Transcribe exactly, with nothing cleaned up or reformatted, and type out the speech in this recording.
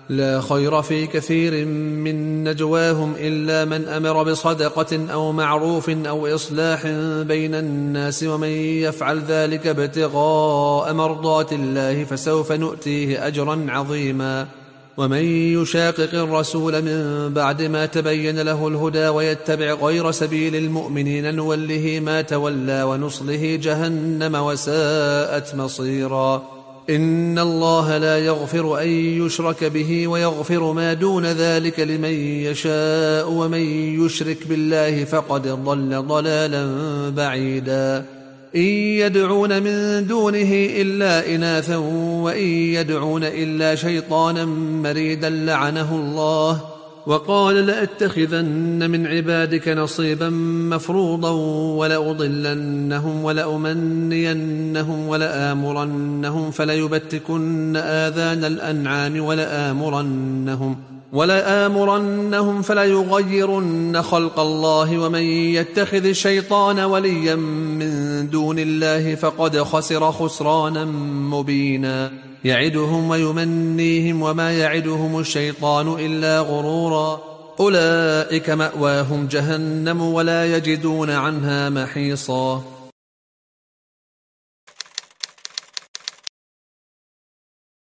لا خير في كثير من نجواهم إلا من أمر بصدقة أو معروف أو إصلاح بين الناس، ومن يفعل ذلك ابتغاء مرضات الله فسوف نؤتيه أجرا عظيما. ومن يشاقق الرسول من بعد ما تبين له الهدى ويتبع غير سبيل المؤمنين نوله ما تولى ونصله جهنم وساءت مصيرا. إن الله لا يغفر أن يشرك به ويغفر ما دون ذلك لمن يشاء، ومن يشرك بالله فقد ضل ضلالا بعيدا. إن يدعون من دونه إلا إناثا وإن يدعون إلا شيطانا مريدا لعنه الله، وقال لأتخذن من عبادك نصيبا مفروضا ولأضلنهم ولأمنينهم ولآمرنهم فليبتكن آذان الأنعام ولآمرنهم ولآمرنهم فليغيرن خلق الله. ومن يتخذ الشيطان وليا من دون الله فقد خسر خسرانا مبينا. يعدهم ويمنيهم وما يعدهم الشيطان إلا غرورا. أولئك مأواهم جهنم ولا يجدون عنها محيصا.